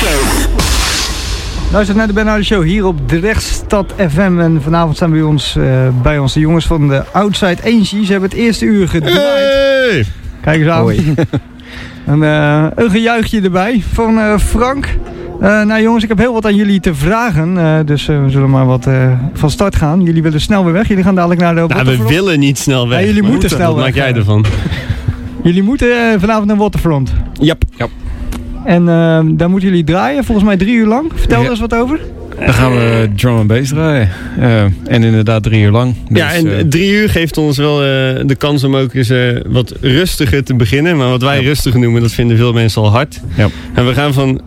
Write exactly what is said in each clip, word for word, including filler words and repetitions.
Luister naar de Ben Hardy Show hier op Drechtstad F M. En vanavond zijn bij ons, uh, bij ons de jongens van de Outside Angie. Ze hebben het eerste uur gedraaid. Hey! Kijk eens aan. en, uh, een gejuichje erbij van uh, Frank. Uh, nou jongens, ik heb heel wat aan jullie te vragen. Uh, dus uh, we zullen maar wat uh, van start gaan. Jullie willen snel weer weg. Jullie gaan dadelijk naar de... Nou, we willen niet snel weg. Ja, jullie moeten snel Wat weg. maak jij ervan? Jullie moeten uh, vanavond naar Waterfront. Yep. Yep. En uh, daar moeten jullie draaien, volgens mij drie uur lang. Vertel ja. er eens wat over. Dan gaan we drum and bass draaien. Uh, en inderdaad drie uur lang. Dus, ja, en uh, drie uur geeft ons wel uh, de kans om ook eens uh, wat rustiger te beginnen. Maar wat wij ja. rustig noemen, dat vinden veel mensen al hard. Ja. En we gaan van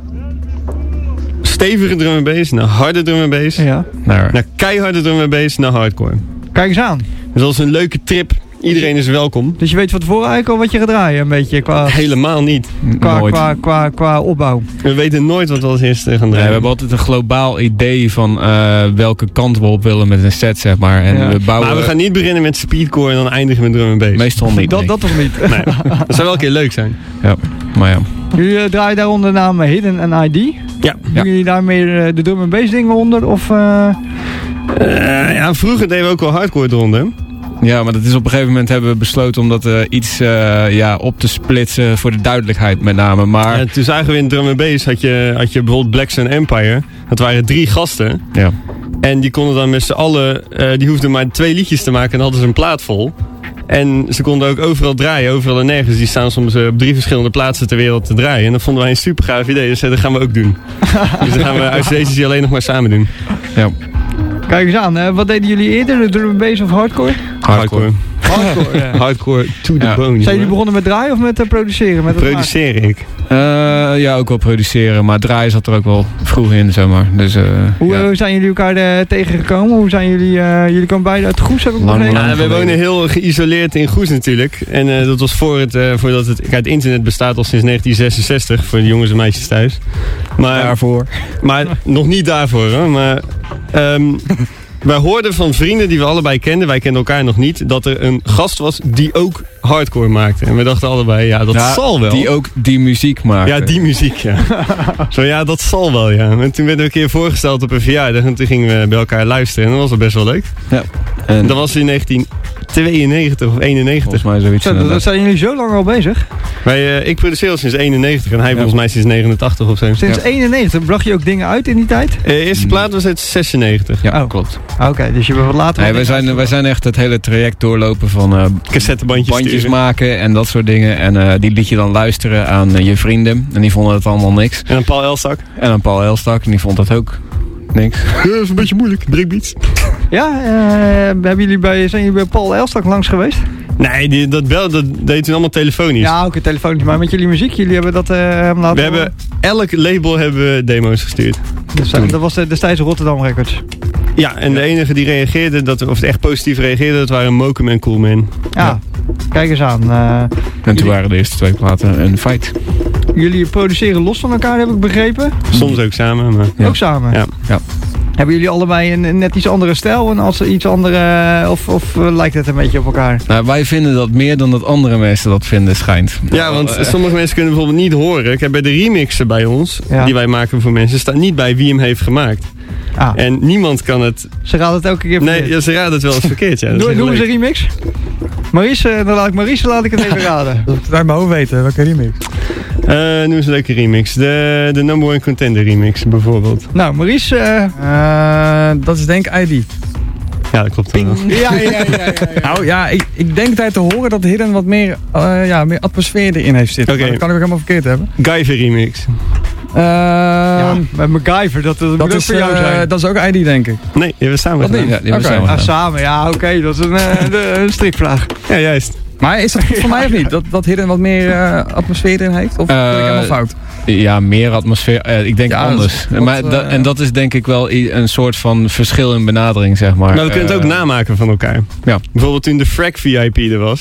stevige drum and bass naar harde drum and bass. Ja. Naar, naar keiharde drum and bass naar hardcore. Kijk eens aan. Dus dat is een leuke trip. Iedereen is welkom. Dus je weet van tevoren eigenlijk al wat je gaat draaien, een beetje qua... Helemaal niet. Qua, qua, qua, qua opbouw. We weten nooit wat we als eerste gaan draaien. Nee, we hebben altijd een globaal idee van uh, welke kant we op willen met een set, zeg maar. En ja. we bouwen... Maar we gaan niet beginnen met speedcore en dan eindigen met drum and bass. Meestal niet. Dat, dat toch niet? Nee. Dat zou wel een keer leuk zijn. Ja, maar ja. Jullie uh, draaien daar onder de naam Hidden en I D. Ja. Doen ja. jullie daarmee uh, de drum and bass dingen onder? Of, uh... Uh, ja, vroeger deden we ook wel hardcore eronder. Ja, maar dat is op een gegeven moment hebben we besloten om dat uh, iets uh, ja, op te splitsen voor de duidelijkheid met name. Maar... Ja, toen zagen we in drum and bass had je, had je bijvoorbeeld Black Sun Empire. Dat waren drie gasten. Ja. En die konden dan met z'n allen, uh, die hoefden maar twee liedjes te maken en dan hadden ze een plaat vol. En ze konden ook overal draaien, overal en nergens. Die staan soms op drie verschillende plaatsen ter wereld te draaien. En dat vonden wij een super gaaf idee, dus dat gaan we ook doen. Dus dan gaan we uit deze die alleen nog maar samen doen. Ja. Kijk eens aan, hè. Wat deden jullie eerder? De drum and bass of hardcore? Hardcore. Hardcore, ja. Hardcore to the ja. bone. Zijn jullie begonnen met draaien of met uh, produceren? Met produceren ik. Uh, ja, ook wel produceren. Maar draaien zat er ook wel vroeg in, zeg maar. Dus, uh, hoe, ja. hoe zijn jullie elkaar uh, tegengekomen? Hoe zijn jullie... Uh, jullie komen beide uit Goes, heb ik begrepen? Ja, we wonen heel geïsoleerd in Goes natuurlijk. En uh, dat was voor het, uh, voordat het... Kijk, het internet bestaat al sinds negentien zesenzestig. Voor de jongens en meisjes thuis. Maar, daarvoor. Maar nog niet daarvoor, hoor. Maar... Um, wij hoorden van vrienden die we allebei kenden, wij kenden elkaar nog niet, dat er een gast was die ook hardcore maakte. En we dachten allebei, ja, dat ja, zal wel. Die ook die muziek maakte. Ja, die muziek, ja. Zo, ja, dat zal wel, ja. En toen werden we een keer voorgesteld op een verjaardag en toen gingen we bij elkaar luisteren en dat was wel best wel leuk. Ja. En dat was in negentien tweeënnegentig of eenennegentig. Volgens mij zoiets. Zo, dat zijn jullie zo lang al bezig? Wij, uh, ik produceer al sinds eenennegentig en hij ja. volgens mij sinds negenentachtig of zo. Sinds ja. eenennegentig? Bracht je ook dingen uit in die tijd? De uh, eerste plaat was uit zesennegentig. Ja, oh. klopt. Oké, okay, dus je bent wat later... Nee, wij, zijn, wij zijn echt het hele traject doorlopen van uh, cassettebandjes bandjes maken en dat soort dingen. En uh, die liet je dan luisteren aan uh, je vrienden. En die vonden het allemaal niks. En aan Paul Elstak. En aan Paul Elstak. En die vond dat ook niks. Ja, dat is een beetje moeilijk. Breakbeats. Ja, uh, hebben jullie bij, zijn jullie bij Paul Elstak langs geweest? Nee, die, dat, bel, dat deed toen allemaal telefonisch. Ja, ook okay, telefonisch. Maar met jullie muziek, jullie hebben dat uh, laten... We hebben, elk label hebben we demo's gestuurd. Dus, uh, dat was de, destijds Rotterdam Records. Ja, en de enige die reageerde, dat, of echt positief reageerde, dat waren Mokum en Coolman. Ja, ja, kijk eens aan. Uh, en toen jullie... waren de eerste twee platen een feit. Jullie produceren los van elkaar, heb ik begrepen? Soms ook samen. Maar... Ja. Ook samen? Ja. ja. Hebben jullie allebei een, een net iets andere stijl en als iets andere, of, of uh, lijkt het een beetje op elkaar? Nou, wij vinden dat meer dan dat andere mensen dat vinden, schijnt. Ja, want uh, sommige mensen kunnen bijvoorbeeld niet horen. Kijk, bij de remixen bij ons, ja. die wij maken voor mensen, staat niet bij wie hem heeft gemaakt. Ah. En niemand kan het... Ze raden het elke keer verkeerd. Nee, ja, ze raden het wel eens verkeerd. Ja, Noem eens een remix. Maurice, dan laat ik Maurice laat ik het even raden. Dat ik uit mijn hoofd weten, welke remix? Uh, noem eens een leuke remix. De, de Number One Contender remix, bijvoorbeeld. Nou, Maurice... Uh... Uh, dat is denk ik I D. Ja, dat klopt. Ja, ja, ja, ja, ja, ja. Nou ja, ik, ik denk tijd te horen dat Hidden wat meer, uh, ja, meer atmosfeer erin heeft zitten. Okay. Dat kan ik ook helemaal verkeerd hebben. Guyver remix. Uh, ja, met MacGyver, dat, dat, dat moet is, voor jou zijn. Uh, dat is ook I D, denk ik. Nee, die hebben we samen gedaan. Ja, die hebben okay. we samen ah, samen, ja, oké. Okay, dat is een, uh, een strikvraag. Ja, juist. Maar is dat voor mij of niet? Dat, dat Hidden wat meer uh, atmosfeer erin heeft? Of uh, ben ik helemaal fout? Ja, meer atmosfeer. Uh, ik denk ja, anders. Wat, maar uh, da, en dat is denk ik wel een soort van verschil in benadering, zeg maar. Maar we kunnen het ook uh, namaken van elkaar. Ja. Bijvoorbeeld toen de Frag V I P er was.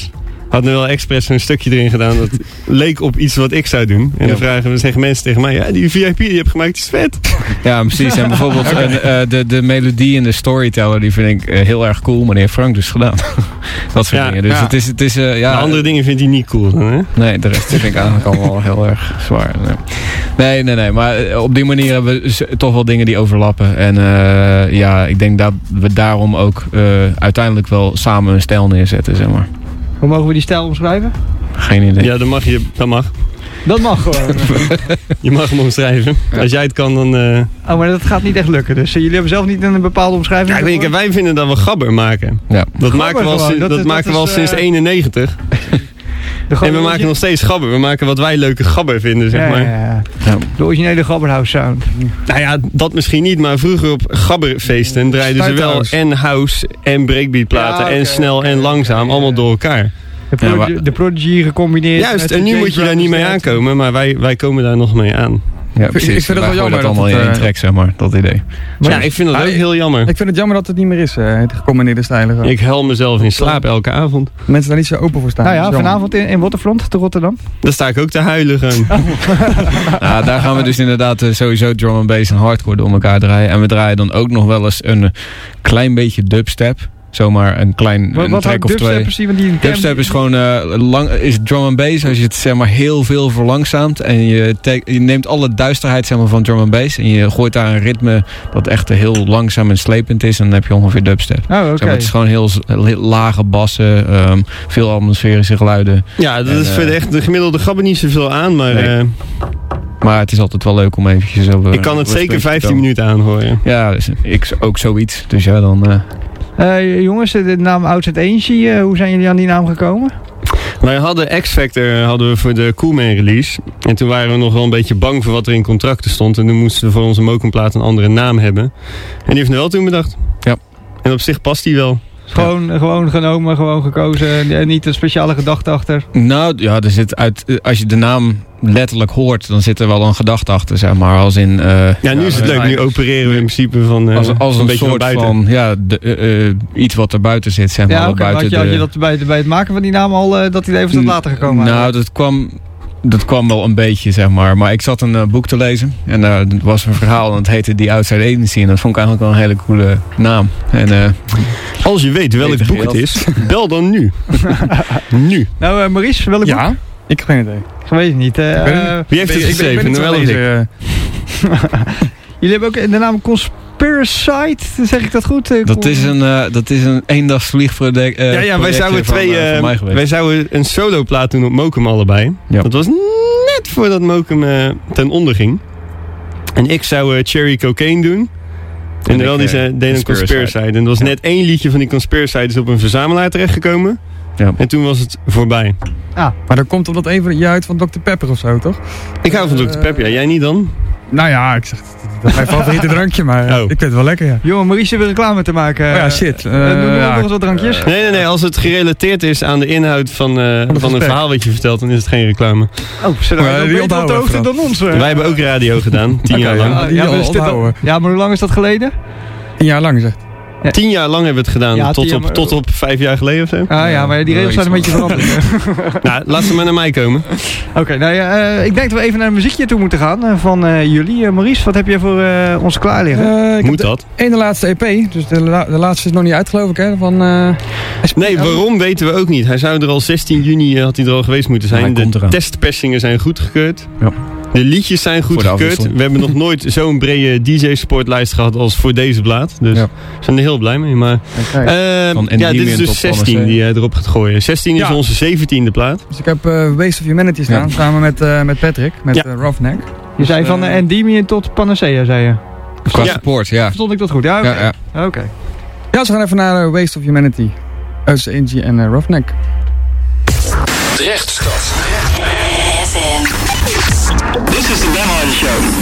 hadden wel expres een stukje erin gedaan dat leek op iets wat ik zou doen. En dan Ja. vragen we, zeggen mensen tegen mij, ja, die V I P die je hebt gemaakt is vet. Ja, precies. En bijvoorbeeld okay. uh, de, de melodie en de storyteller, die vind ik uh, heel erg cool. Maar die heeft Frank dus gedaan. Dat soort ja, dingen. Dus ja. het is, het is uh, ja. De andere dingen vindt hij niet cool dan, hè? Nee, de rest vind ik eigenlijk allemaal heel erg zwaar. Nee, nee, nee. nee. Maar op die manier hebben we toch wel dingen die overlappen. En uh, ja, ik denk dat we daarom ook uh, uiteindelijk wel samen een stijl neerzetten, zeg maar. Hoe mogen we die stijl omschrijven? Geen idee. Ja, dat mag je. Dat mag. Dat mag gewoon. Je mag hem omschrijven. Ja. Als jij het kan, dan... Uh... Oh, maar dat gaat niet echt lukken. Dus uh, jullie hebben zelf niet een bepaalde omschrijving? Ja, ik denk, wij vinden dat we gabber maken. Ja. Dat maken we al, sinds, dat, dat maken we al uh... sinds eenennegentig. En we maken nog steeds gabber. We maken wat wij leuke gabber vinden, zeg ja, maar. Ja, ja. Ja. De originele gabberhouse sound. Nou ja, dat misschien niet, maar vroeger op gabberfeesten draaiden ze wel en house en breakbeat platen ja, okay, en snel okay, en langzaam, okay, allemaal door elkaar. De, Prod- ja, maar... de Prodigy gecombineerd. Juist, en nu moet je daar niet mee aankomen, maar wij, wij komen daar nog mee aan. Ja, precies. Ik vind het wel jammer dat allemaal in één trek, zeg maar, dat idee. Maar ja, ik vind dat ah, ook heel jammer. Ik vind het jammer dat het niet meer is, uh, het gecombineerde stijlen. Ik huil mezelf in slaap elke avond. Mensen daar niet zo open voor staan. Nou ja, vanavond in, in Waterfront te Rotterdam. Daar sta ik ook te huilen gewoon. Oh. Ja, daar gaan we dus inderdaad uh, sowieso drum and bass en hardcore door elkaar draaien. En we draaien dan ook nog wel eens een klein beetje dubstep. Zomaar een klein wat, een wat track of twee. Precies, die dubstep is gewoon uh, lang, is drum and bass. Als je het zeg maar heel veel verlangzaamt en je, te, je neemt alle duisterheid zeg maar, van drum and bass en je gooit daar een ritme dat echt heel langzaam en slepend is, en dan heb je ongeveer dubstep. Oh, okay. Zeg maar, het is gewoon heel, heel lage bassen, um, veel atmosferische geluiden. Ja, dat en, is voor de, echt, de gemiddelde gabber niet zoveel aan, maar... Nee. Uh, Maar het is altijd wel leuk om eventjes... Op, ik kan het zeker vijftien minuten aanhoren. Ja, dus ik ook zoiets. Dus ja, dan... Uh... Uh, jongens, de naam Outside Angie, uh, hoe zijn jullie aan die naam gekomen? Wij hadden X-Factor hadden we voor de Coolman release. En toen waren we nog wel een beetje bang voor wat er in contracten stond. En toen moesten we voor onze Mokenplaat een andere naam hebben. En die heeft nu wel toen bedacht. Ja. En op zich past die wel. Gewoon, ja. gewoon genomen, gewoon gekozen en niet een speciale gedachte achter? Nou ja, er zit uit, als je de naam letterlijk hoort, dan zit er wel een gedachte achter, zeg maar. Als in, uh, ja, nu is het leuk. Nu opereren we in principe van uh, als, als een, een beetje soort van, van ja, de, uh, uh, iets wat er buiten zit, zeg maar. Ja, okay, buiten had, je, de... had je dat bij, bij het maken van die naam al, uh, dat hij even wat later gekomen Nou, had? dat kwam... Dat kwam wel een beetje, zeg maar. Maar ik zat een uh, boek te lezen. En daar uh, was een verhaal. En het heette The Outside Agency. En dat vond ik eigenlijk wel een hele coole naam. En, uh, als je weet welk boek het is, bel dan nu. Nu. Nou, uh, Maurice, welk ja, boek? ik heb geen idee. Ik weet het niet. Uh, uh, Wie heeft het geschreven? Ik ben, ik ben wel Jullie hebben ook de naam Conspiracide, zeg ik dat goed? Uh, dat is een, uh, dat is een eendagsvliegproject. Uh, ja, ja, wij zouden van, twee, uh, uh, wij zouden een soloplaat doen op Mokum allebei. Ja. Dat was net voordat Mokum uh, ten onder ging. En ik zou uh, Cherry Cocaine doen. En, en wel die uh, deed een Conspiracide. En er was ja. net één liedje van die Conspiracide is op een verzamelaar terechtgekomen. Ja. En toen was het voorbij. Ah, maar dan komt omdat even je uit van dokter Pepper of zo, toch? Ik hou van uh, dokter Pepper, ja. Jij niet dan? Nou ja, ik zeg, dat is mijn favoriete drankje, maar oh. ik vind het wel lekker, ja. Jongen, Maurice wil reclame te maken. Oh ja, shit. Uh, uh, Noem ja. nog eens wat drankjes. Nee, nee, nee. Als het gerelateerd is aan de inhoud van, uh, van, van een verhaal wat je vertelt, dan is het geen reclame. Oh, zullen wij uh, beter op de hoogte dan ons? Uh. Wij hebben ook radio gedaan, tien okay, jaar lang. Ja, ja, ja, dat, ja, maar hoe lang is dat geleden? Tien jaar lang, zeg. Ja. Tien jaar lang hebben we het gedaan, ja, tot, op, maar... tot op vijf jaar geleden of zo. Ah ja, maar die regels zijn een beetje veranderd. Nou, laat ze maar naar mij komen. Oké, okay, nou ja, uh, ik denk dat we even naar een muziekje toe moeten gaan uh, van uh, jullie. Uh, Maurice, wat heb je voor uh, ons klaar liggen? Uh, Moet dat? Eén de laatste E P, dus de, la de laatste is nog niet uit geloof ik, hè? Van, uh, nee, waarom weten we ook niet. Hij zou er al zestien juni uh, had hij er al geweest moeten zijn. De testpersingen zijn goedgekeurd. Ja. De liedjes zijn goedgekeurd. We hebben nog nooit zo'n brede D J-sportlijst gehad als voor deze plaat. Dus ja. we zijn er heel blij mee. Maar, okay. uh, ja, dit is dus zestien die uh, erop gaat gooien. zestien is ja. onze zeventiende plaat. Dus ik heb uh, Waste of Humanity staan, ja. samen met, uh, met Patrick, met ja. uh, Roughneck. Je dus, zei van uh, Endymion tot Panacea, zei je? Qua ja. support, ja. Verstond ik dat goed? Ja, oké. Okay. Ja, ja. Okay. Ja, ze gaan even naar uh, Waste of Humanity. Outside Angie en uh, Roughneck. Drechtstad. This is the Bemon Show.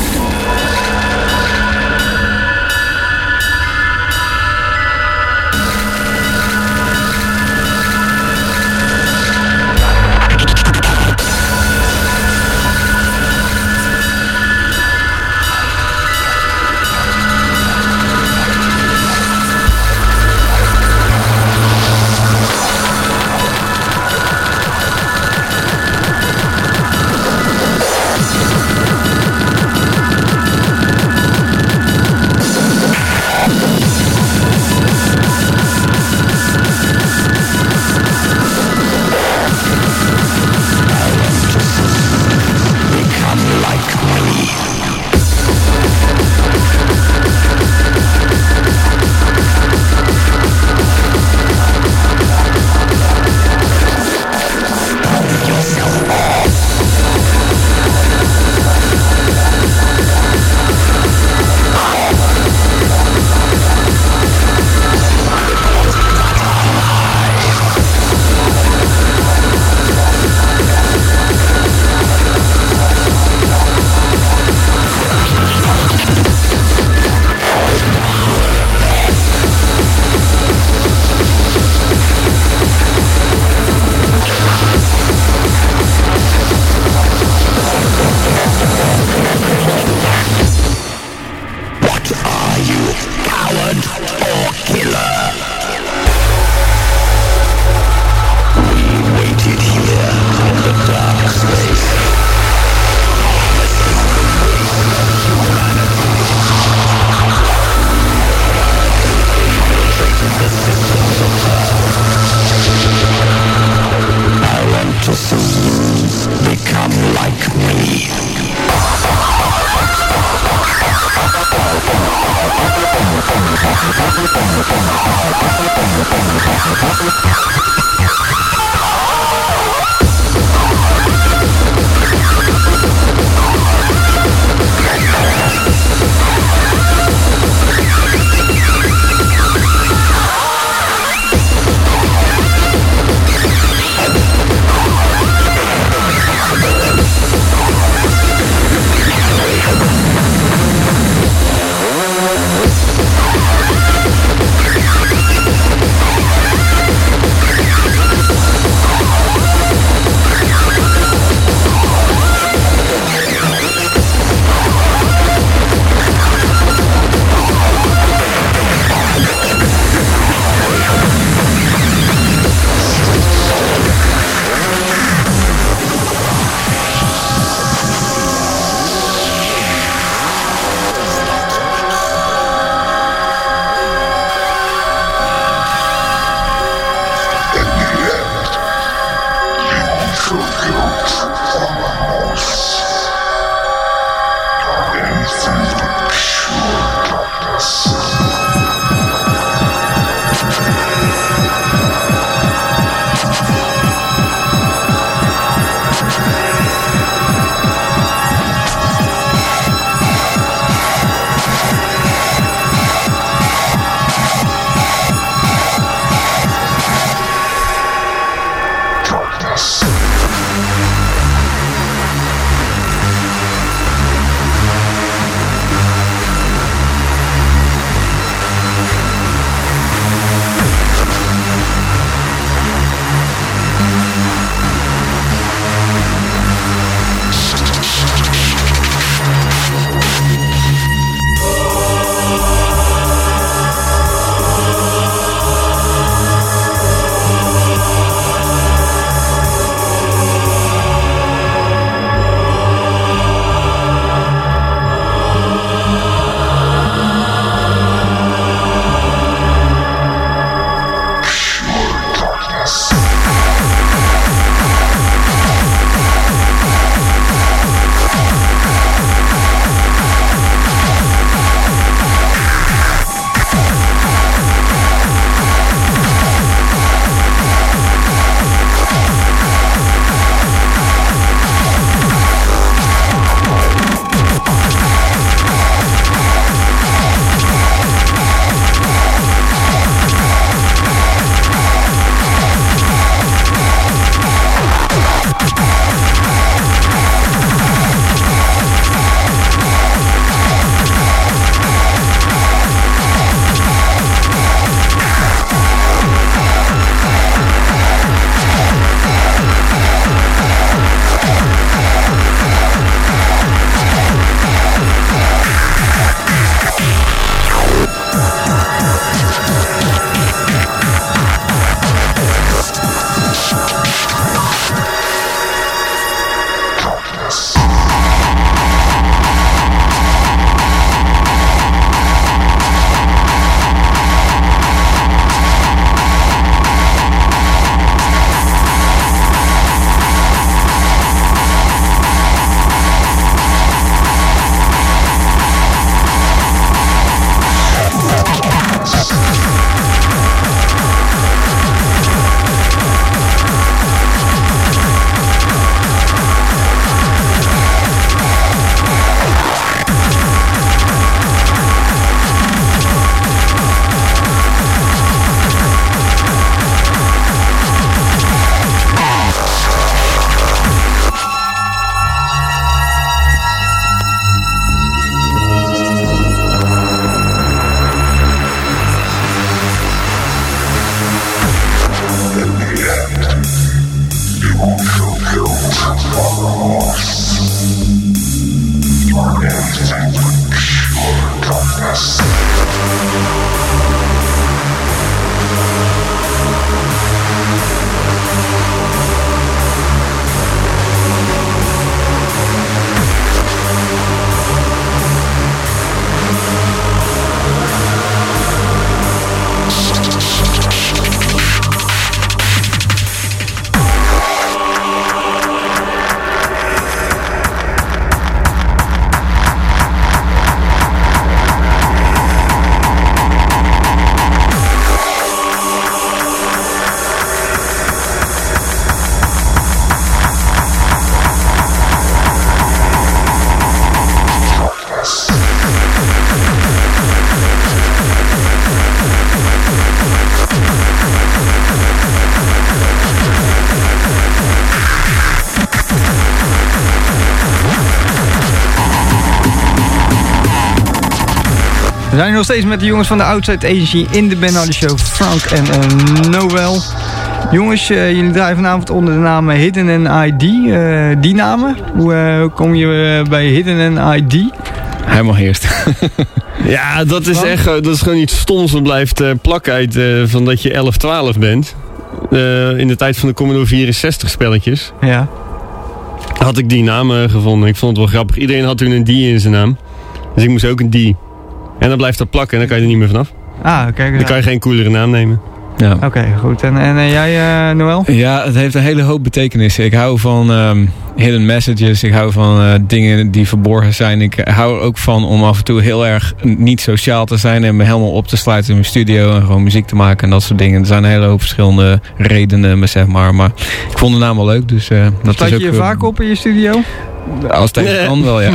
zijn nog steeds met de jongens van de Outside Agency in de Ben Hardy Show. Frank en uh, Noël. Jongens, uh, jullie draaien vanavond onder de naam Hidden and I D. Uh, die namen, hoe uh, kom je uh, bij Hidden and I D? Hij mag eerst. Ja, dat is echt dat is gewoon iets stoms dat blijft uh, plakken uit uh, van dat je elf twaalf bent. Uh, in de tijd van de Commodore vierenzestig spelletjes. Ja. Had ik die naam uh, gevonden. Ik vond het wel grappig. Iedereen had toen een D in zijn naam. Dus ik moest ook een D. En dan blijft dat plakken en dan kan je er niet meer vanaf. Ah, kijk. Dan kan je geen coolere naam nemen. Ja. Oké, okay, goed. En, en uh, jij, uh, Noël? Ja, het heeft een hele hoop betekenissen. Ik hou van um, hidden messages. Ik hou van uh, dingen die verborgen zijn. Ik hou er ook van om af en toe heel erg niet sociaal te zijn en me helemaal op te sluiten in mijn studio en gewoon muziek te maken en dat soort dingen. Er zijn een hele hoop verschillende redenen, zeg maar. Maar ik vond de naam wel leuk. Dus, uh, dat Sluit je je uh, vaak op in je studio? Als het even nee. kan wel, ja.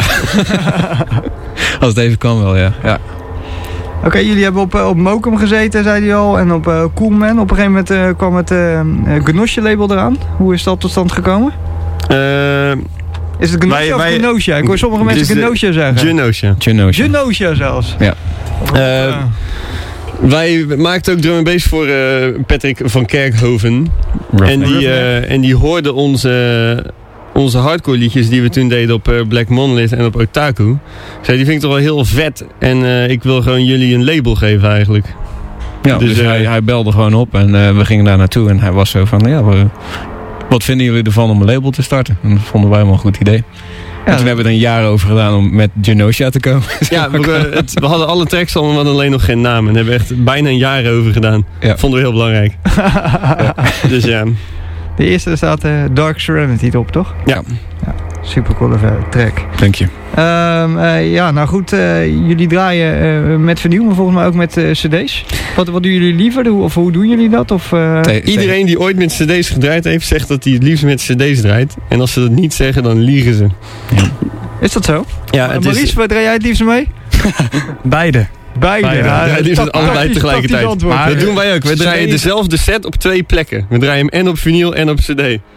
Als het even kan wel, ja. ja. Oké, okay, jullie hebben op, op Mokum gezeten, zei hij al, en op uh, Coolman. Op een gegeven moment uh, kwam het uh, Gnosje label eraan. Hoe is dat tot stand gekomen? Uh, is het Gnosje of Genosha? Ik hoor sommige mensen Genosha zeggen. Genosha. Genosha. Genosha zelfs. Ja. Of, uh, uh, wij maakten ook drum and bass voor uh, Patrick van Kerkhoven. En die, uh, en die hoorde onze... Onze hardcore liedjes die we toen deden op uh, Black Monolith en op Otaku. Zei, die vind ik toch wel heel vet. En uh, ik wil gewoon jullie een label geven eigenlijk. Ja, dus, dus uh, hij, hij belde gewoon op en uh, we gingen daar naartoe. En hij was zo van, ja, we, wat vinden jullie ervan om een label te starten? En dat vonden wij wel een goed idee. Ja, en toen hebben we er een jaar over gedaan om met Genosha te komen. Ja, we, het, we hadden alle tracks al, maar we hadden alleen nog geen naam. En daar hebben we echt bijna een jaar over gedaan. Ja. Vonden we heel belangrijk. Ja. Dus ja... De eerste staat uh, Dark Serenity op, toch? Ja. ja super coole track. Dank je. Um, uh, ja, nou goed. Uh, jullie draaien uh, met vinyl, maar volgens mij ook met uh, cd's. Wat, wat doen jullie liever? Hoe, of hoe doen jullie dat? Of, uh... Te- Iedereen die ooit met cd's gedraaid heeft, zegt dat hij het liefst met cd's draait. En als ze dat niet zeggen, dan liegen ze. Ja. Is dat zo? Ja, uh, Maurice, is... waar draai jij het liefst mee? Beide. Beide, Beide. ja. Ja, die zijn allebei tegelijkertijd. Maar dat doen wij ook. We draaien dezelfde set op twee plekken. We draaien hem en op vinyl en op cd.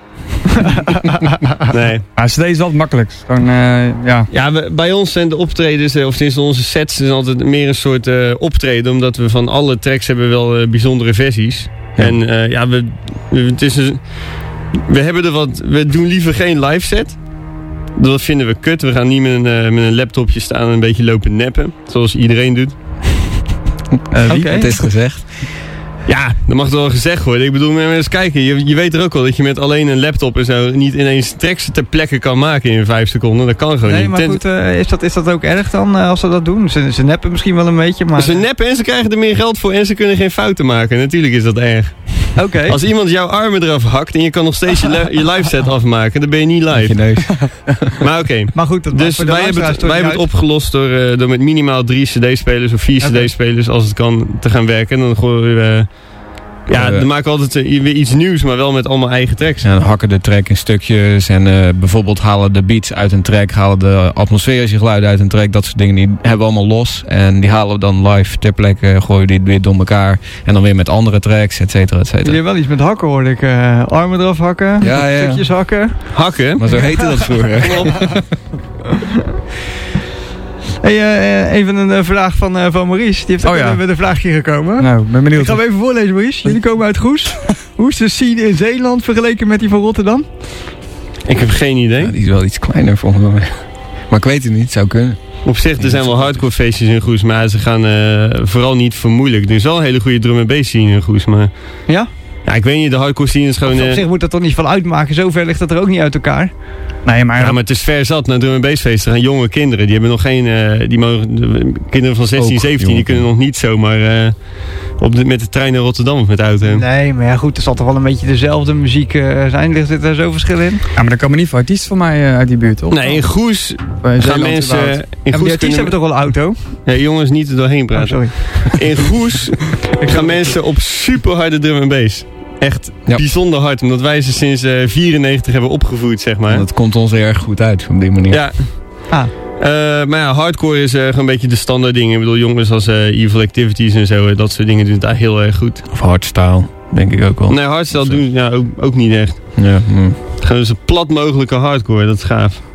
Nee. Maar cd is wel het makkelijkst. Gewoon, uh, ja. Ja, we, bij ons zijn de optredens, of sinds onze sets, is altijd meer een soort uh, optreden. Omdat we van alle tracks hebben wel uh, bijzondere versies. Ja. En uh, ja, we, we, het is een, we hebben er wat. We doen liever geen live set. Dat vinden we kut. We gaan niet met een, uh, met een laptopje staan en een beetje lopen neppen. Zoals iedereen doet. Uh, wie? Okay. Het is gezegd. Ja, dat mag toch wel gezegd worden. Ik bedoel, maar eens kijken. Je, je weet er ook wel dat je met alleen een laptop en zo niet ineens tracks ter plekke kan maken in vijf seconden. Dat kan gewoon nee, niet. Nee, maar goed, uh, is, dat, is dat ook erg dan uh, als ze dat doen? Ze, ze neppen misschien wel een beetje, maar... Ze neppen en ze krijgen er meer geld voor en ze kunnen geen fouten maken. Natuurlijk is dat erg. Oké. Okay. Als iemand jouw armen eraf hakt en je kan nog steeds je, le- je live set afmaken, dan ben je niet live. Je neus. Maar oké. Okay. Maar goed, dat dus wij hebben het, wij hebben het opgelost door, uh, door met minimaal drie cd-spelers of vier okay. cd-spelers, als het kan, te gaan werken. En dan gooien we... Ja, dan maken we altijd uh, weer iets nieuws, maar wel met allemaal eigen tracks. En dan hakken de track in stukjes en uh, bijvoorbeeld halen de beats uit een track, halen de atmosferische geluiden uit een track, dat soort dingen, die hebben we allemaal los. En die halen we dan live ter plekke, gooien die weer door elkaar. En dan weer met andere tracks, et cetera, et cetera. Jullie hebben wel iets met hakken, hoorde ik. Uh, armen eraf hakken, ja, ja. stukjes hakken. Hakken? Maar zo heette dat vroeger. Hey, uh, even een uh, vraag van, uh, van Maurice. Die heeft ook oh, ja. met een vraagje gekomen. Nou, ben benieuwd. Ik ga hem even voorlezen, Maurice. Jullie komen uit Goes. Hoe is de scene in Zeeland vergeleken met die van Rotterdam? Ik heb geen idee. Ja, die is wel iets kleiner volgens mij. Maar ik weet het niet, het zou kunnen. Op zich, er zijn wel hardcore feestjes in Goes, maar ze gaan uh, vooral niet vermoeilijk. Er is wel een hele goede drum en bass scene in Goes, maar... Ja? Ja, ik weet niet, de hardcore scene is gewoon... Op zich moet dat toch niet van uitmaken, zover ligt dat er ook niet uit elkaar. Nee, maar... Ja, maar het is ver zat naar drum en bass feesten. Er gaan jonge kinderen, die hebben nog geen... Uh, die mogen, de, kinderen van zestien, zeventien, die kunnen nog niet zomaar uh, op de, met de trein naar Rotterdam of met de auto. Nee, maar ja goed, er zal toch wel een beetje dezelfde muziek uh, zijn. Ligt er zo verschil in? Ja, maar er komen niet veel artiesten van mij uh, uit die buurt, toch? Nee, in Goes gaan Zeeland mensen... In ja, Goes die artiesten kunnen... hebben toch wel een auto? Nee, jongens, niet er doorheen praten. Oh, sorry. In Goes gaan mensen op super harde drum en bass. Echt ja. bijzonder hard, omdat wij ze sinds uh, vierennegentig hebben opgevoed, zeg maar. Dat komt ons erg goed uit, op die manier. Ja. Ah. Uh, maar ja, hardcore is uh, gewoon een beetje de standaard dingen. Ik bedoel, jongens als uh, Evil Activities en zo, dat soort dingen doen het daar heel erg goed. Of hardstyle, denk ik ook wel. Nee, hardstyle doen ja, ook, ook niet echt. Ja, mm. Gewoon zo plat mogelijke hardcore, dat is gaaf.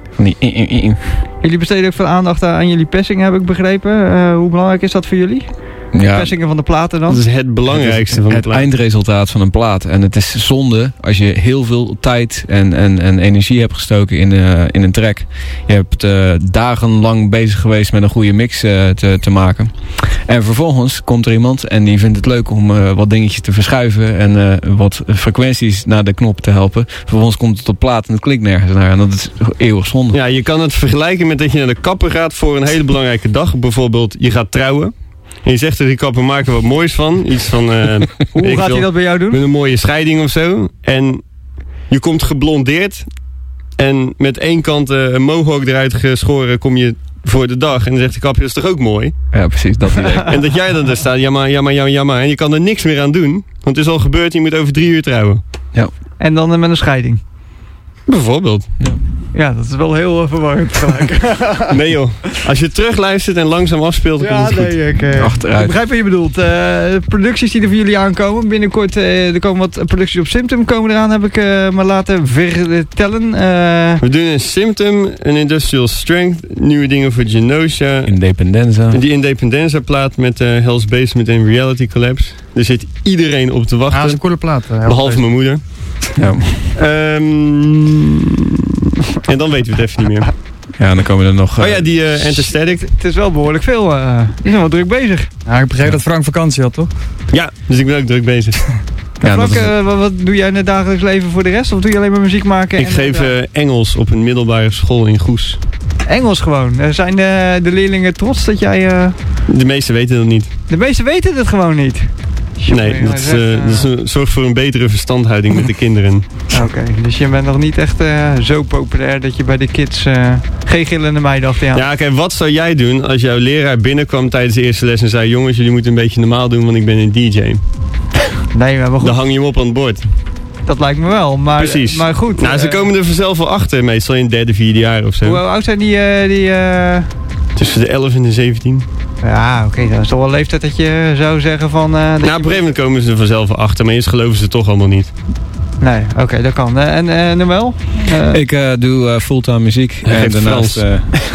Van die... i- i- i- Jullie besteden ook veel aandacht aan jullie persingen, heb ik begrepen. Uh, hoe belangrijk is dat voor jullie? De Ja, persingen van de platen dan? Dat is het belangrijkste van de het plaat. eindresultaat van een plaat. En het is zonde als je heel veel tijd en, en, en energie hebt gestoken in, uh, in een track. Je hebt uh, dagenlang bezig geweest met een goede mix uh, te, te maken. En vervolgens komt er iemand en die vindt het leuk om uh, wat dingetjes te verschuiven en uh, wat frequenties naar de knop te helpen. Vervolgens komt het op plaat en het klinkt nergens naar. En dat is eeuwig zonde. Ja, je kan het vergelijken met dat je naar de kapper gaat voor een hele belangrijke dag. Bijvoorbeeld, je gaat trouwen. En je zegt tegen die kapper, maak er wat moois van. Iets van... Uh, Hoe gaat hij dat bij jou doen? Met een mooie scheiding of zo. En je komt geblondeerd. En met één kant uh, een mohawk eruit geschoren kom je voor de dag. En dan zegt de kapper, dat is toch ook mooi? Ja, precies, dat idee. En dat jij dan daar staat, jammer, jammer, jammer, jammer. En je kan er niks meer aan doen. Want het is al gebeurd, je moet over drie uur trouwen. Ja. En dan uh, met een scheiding. Bijvoorbeeld. Ja. Ja, dat is wel heel uh, verwarrend gelijk. Nee joh, als je terugluistert en langzaam afspeelt, dan Ja, komt het goed. nee, ik, uh, Achteruit. ik begrijp wat je bedoelt. Uh, de producties die er voor jullie aankomen. Binnenkort uh, er komen wat producties op Symptom komen eraan, heb ik uh, maar laten vertellen. Uh, We doen een Symptom, een Industrial Strength, nieuwe dingen voor Genosha. Independenza. Die Independenza plaat met uh, Hell's Basement en Reality Collapse. Er zit iedereen op te Ja, dat is wachten. een coole plaat. uh, Behalve mijn moeder. Ja. Um, en dan weten we het even niet meer. Ja, en dan komen er nog... Uh, Oh ja, die uh, Antistatic. het is wel behoorlijk veel. Uh, die zijn wel druk bezig. Ja, ik begreep dat Frank vakantie had, toch? Ja, dus ik ben ook druk bezig. ja, Frank, dat is- uh, wat, wat doe jij in het dagelijks leven voor de rest? Of doe je alleen maar muziek maken? Ik en, geef uh, uh, Engels op een middelbare school in Goes. Engels gewoon. Uh, zijn de, de leerlingen trots dat jij... Uh, De meesten weten dat niet. de meesten weten het gewoon niet. Nee, dat, is, uh, dat is een, zorgt voor een betere verstandhouding met de kinderen. Oké, okay, dus je bent nog niet echt uh, zo populair dat je bij de kids uh, geen gillende meiden achter je aan. Ja, kijk, wat zou jij doen als jouw leraar binnenkwam tijdens de eerste les en zei: jongens, jullie moeten een beetje normaal doen, want ik ben een D J. Nee, maar goed. Dan hang je hem op aan het bord. Dat lijkt me wel, maar, Precies. maar goed. Nou, ze uh, komen er vanzelf wel achter, meestal in het derde, vierde jaar of zo. Hoe oud zijn die... Uh, die uh... Tussen de elf en de zeventien. Ja, oké, okay, dat is toch wel een leeftijd dat je zou zeggen van... Uh, Nou, op een gegeven moment komen ze er vanzelf wel achter, maar eerst geloven ze het toch allemaal niet. Nee, oké, okay, dat kan. Uh, en uh, Noël? Uh, Ik uh, doe uh, fulltime muziek. Hij en geeft daarnaast... Frans.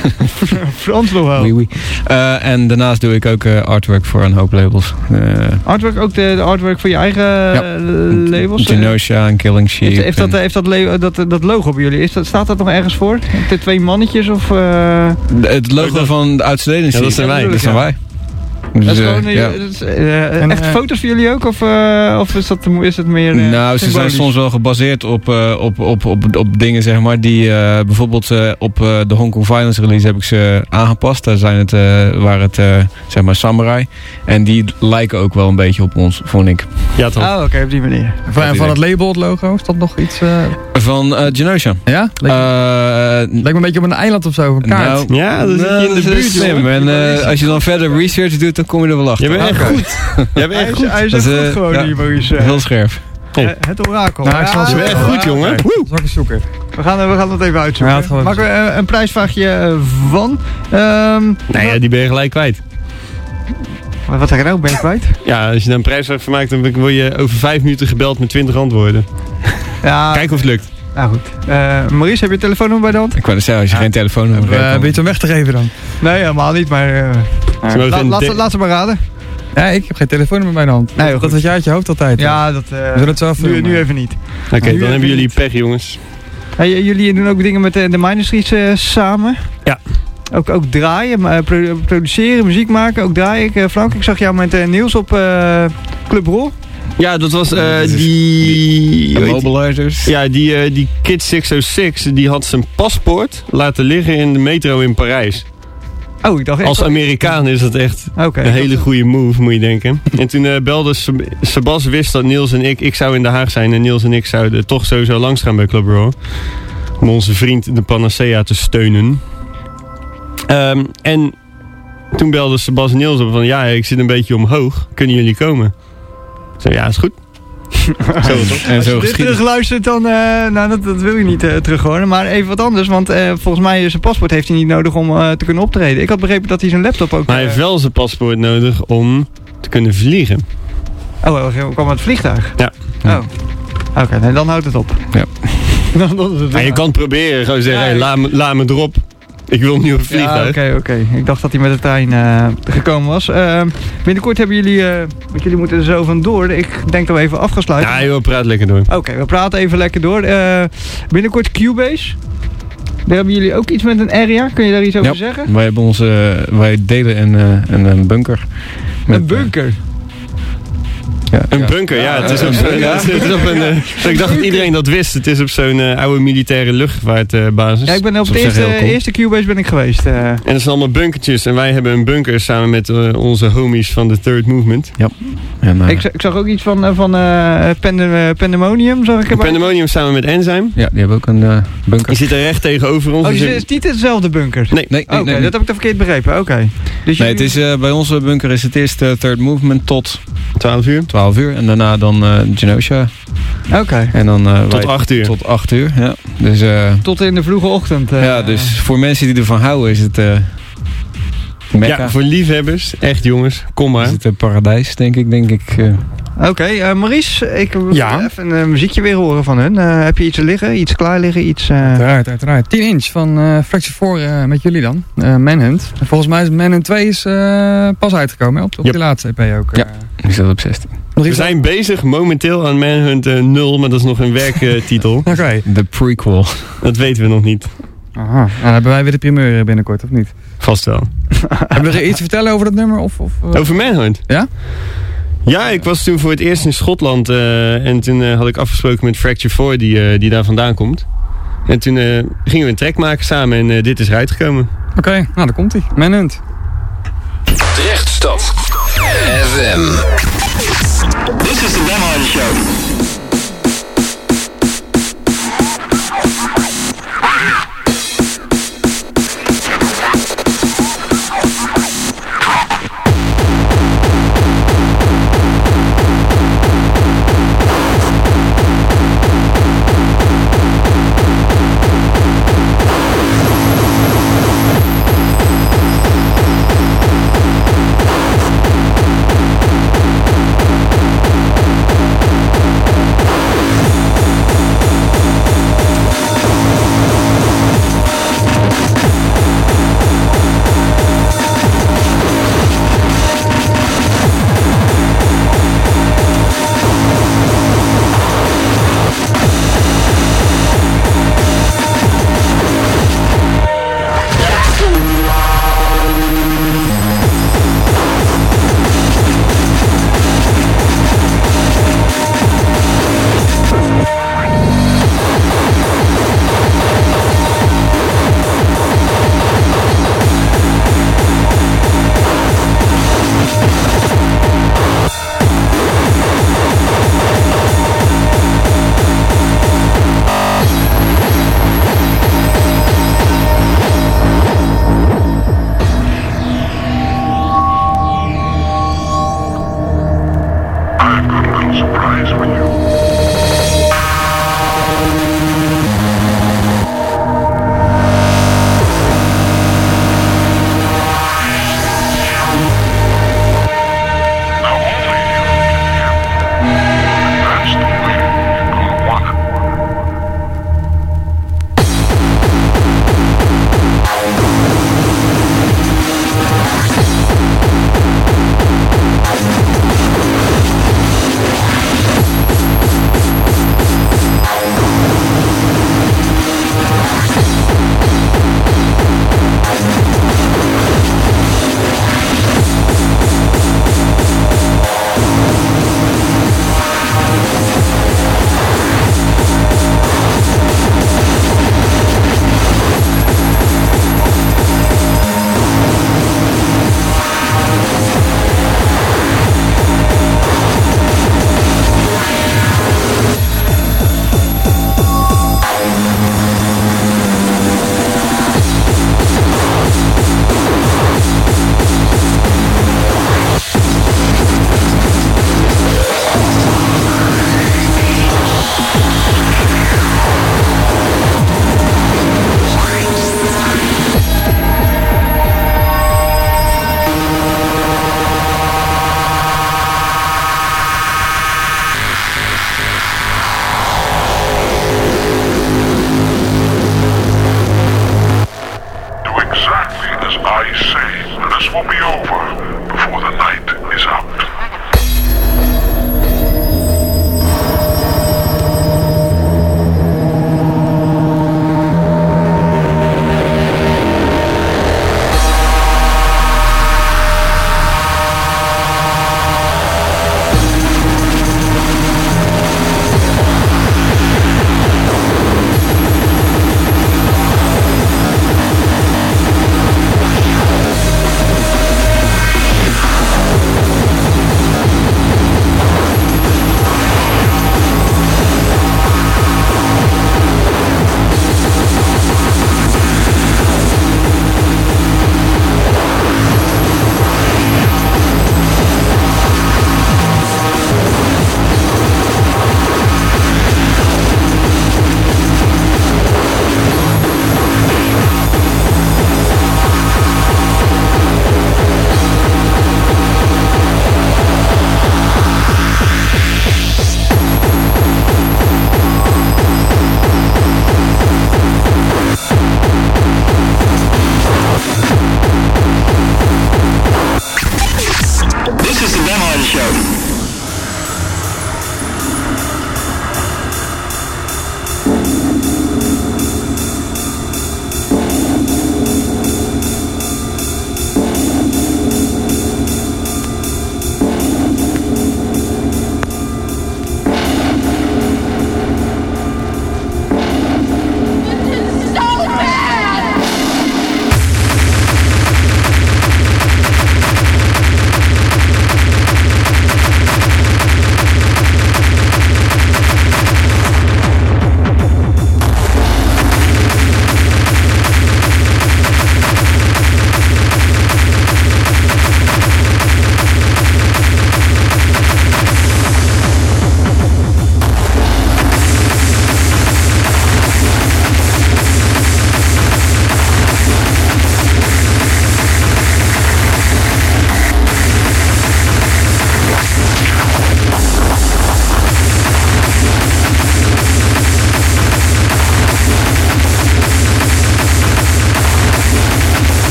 Uh, Frans nog wel. Oui, oui. Uh, en daarnaast doe ik ook uh, artwork voor een hoop labels. Uh, Artwork, ook de, de artwork voor je eigen ja. labels? Genosha en Killing Sheep. Heeft, heeft, dat, heeft dat, dat, dat logo bij jullie, is dat, staat dat nog ergens voor? De twee mannetjes of... Uh... Het logo van de uitsteding. Ja, dat zijn wij. Dat zijn wij. Dat Dus, is uh, gewoon, uh, ja. dat is, uh, En, echt uh, foto's voor jullie ook? Of, uh, of is, dat, is het meer uh, Nou, ze zijn symbolisch? soms wel gebaseerd op, uh, op, op, op, op dingen, zeg maar, die uh, bijvoorbeeld uh, op uh, de Hong Kong Violence release heb ik ze aangepast. Daar zijn het, uh, waren het, uh, zeg maar, samurai. En die lijken ook wel een beetje op ons, vond ik. Ja, toch? Oh, oké, okay, op die manier. Van, van het label, het logo, is dat nog iets... Uh... Van uh, Genosha. Ja? Lijkt, Uh, lijkt me een beetje op een eiland of zo, een kaart. nou, Ja, dan zit je in de dat buurt, is slim. jongen. En uh, als je dan verder research doet, dan kom je er wel achter. Je bent echt Oké. goed. Jij bent Hij echt is, goed. hij is Dat echt is, goed uh, gewoon ja. hier, Maurice. Heel scherp. Uh, het orakel. Nou, ik zal het Je bent echt goed, jongen. oké. Woe! Zal ik eens zoeken? We gaan, we gaan dat even uitzoeken. Ja, dat gaan we Maken we uh, een prijsvraagje uh, van... Um, Nou ja, die ben je gelijk kwijt. wat zeg je nou? Ben je kwijt? Ja, als je daar een prijsvraag van maakt, dan word je over vijf minuten gebeld met twintig antwoorden. Ja, Kijk of het lukt. nou goed. Uh, Maurice, heb je je telefoonnummer bij de hand? Ik wou net zeggen, als je geen telefoon hebt. Uh, ben je het hem weg te geven dan? Nee, helemaal niet, maar... Uh, Ze mogen la, een laat, de- ze, laat ze maar raden. Ja, ik heb geen telefoonnummer bij de hand. Nee, dat goed. weet jij uit je hoofd altijd. Ja, dat... Uh, We zullen het zelf nu, doen, nu maar- even niet. Oké, Nu dan even hebben jullie niet. pech, jongens. Hey, jullie doen ook dingen met de, de Minor Streets uh, samen? Ja. Ook, ook draaien, maar pro- produceren, muziek maken, ook draaien. Ik, uh, Frank, ik zag jou met uh, Niels op uh, Club Roll. Ja, dat was uh, die... De hoe heet die? mobilizers. Ja, die, uh, die Kid zeshonderdzes, die had zijn paspoort laten liggen in de metro in Parijs. Oh, ik dacht echt... Als Amerikaan is dat echt Oké. een hele goede move, moet je denken. En toen uh, belde Seb- Sebas, wist dat Niels en ik... Ik zou in Den Haag zijn en Niels en ik zouden toch sowieso langs gaan bij Club Raw. Om onze vriend de Panacea te steunen. Um, en toen belde Sebas en Niels op van... Ja, ik zit een beetje omhoog. Kunnen jullie komen? Ik zei, ja, is goed. Zo was het. En Als zo je dit geschieden. terugluistert, dan... Uh, nou, dat, dat wil je niet uh, terug horen. Maar even wat anders, want uh, volgens mij zijn paspoort heeft hij niet nodig om uh, te kunnen optreden. Ik had begrepen dat hij zijn laptop ook... Maar hij uh, heeft wel zijn paspoort nodig om te kunnen vliegen. Oh, hij kwam uit het vliegtuig? Ja. Oh. Oké, okay, nee, dan houdt het op. Ja. dan is het ja, je kan het proberen. Gewoon zeggen, ja, hey, laat, me, laat me erop. Ik wil niet op het vliegtuig. Ja, oké, oké. Ik dacht dat hij met de trein uh, gekomen was. Uh, binnenkort hebben jullie, uh, want jullie moeten er zo vandoor. Ik denk dat we even af gaan sluiten. Ja, joh, praat lekker door. Oké, okay, we praten even lekker door. Uh, binnenkort Cubase. Daar hebben jullie ook iets met een area. Kun je daar iets over ja, zeggen? Wij, hebben onze, wij delen een, een, een bunker. Met, een bunker? Uh, Ja, een bunker, ja. ja het is op zo'n, ja. Het is op een, uh, ik dacht dat iedereen dat wist. Het is op zo'n uh, oude militaire luchtvaartbasis. Ja, ik ben op de eerste, eerste Cubase ben ik geweest. Uh. En dat zijn allemaal bunkertjes. En wij hebben een bunker samen met uh, onze homies van de Third Movement. Ja. En, uh, ik, ik zag ook iets van, uh, van uh, Pandem Pandemonium. Zag ik Pandemonium samen met Enzyme. Ja, die hebben ook een uh, bunker. Die zit er recht tegenover ons. Oh, die is niet dezelfde bunker? Nee. nee, nee, okay, nee dat heb ik dan verkeerd begrepen. Oké. Okay. Dus nee, jullie... het is, uh, bij onze bunker is het eerst uh, Third Movement tot... twaalf uur. twaalf uur. En daarna dan uh, Genosha. Oké. Okay. En dan uh, tot acht uur. Tot acht uur, ja. Dus, uh, tot in de vroege ochtend. Uh, ja, dus voor mensen die ervan houden is het... Uh, Mekka. Ja, voor liefhebbers. Echt jongens, kom maar. Is het een paradijs, denk ik. Denk ik uh. Oké, okay, uh, Maurice, ik wil ja. even een uh, muziekje weer horen van hun. Uh, heb je iets liggen, iets klaar liggen, iets... Uh... Uiteraard, uiteraard. tien inch van uh, Fracture four uh, met jullie dan. Uh, Manhunt. En volgens mij is Manhunt twee is, uh, pas uitgekomen, hè? op, op yep. die laatste E P ook. Uh. Ja, die staat op zestien. We zijn bezig momenteel aan Manhunt uh, nul, maar dat is nog een werktitel. Oké. Okay. De prequel. Dat weten we nog niet. Aha, nou, dan hebben wij weer de primeur binnenkort, of niet? Vast wel. Hebben we er iets te vertellen over dat nummer? Of, of, uh... Over Manhunt? Ja? Ja, ik was toen voor het eerst in Schotland uh, en toen uh, had ik afgesproken met Fracture four die, uh, die daar vandaan komt. En toen uh, gingen we een track maken samen en uh, dit is eruit gekomen. Oké, okay, nou daar komt hij. Manhunt. Drechtstad F M. This is the Demo Show.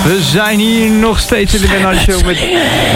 We zijn hier nog steeds in de Ben Hardy Show met...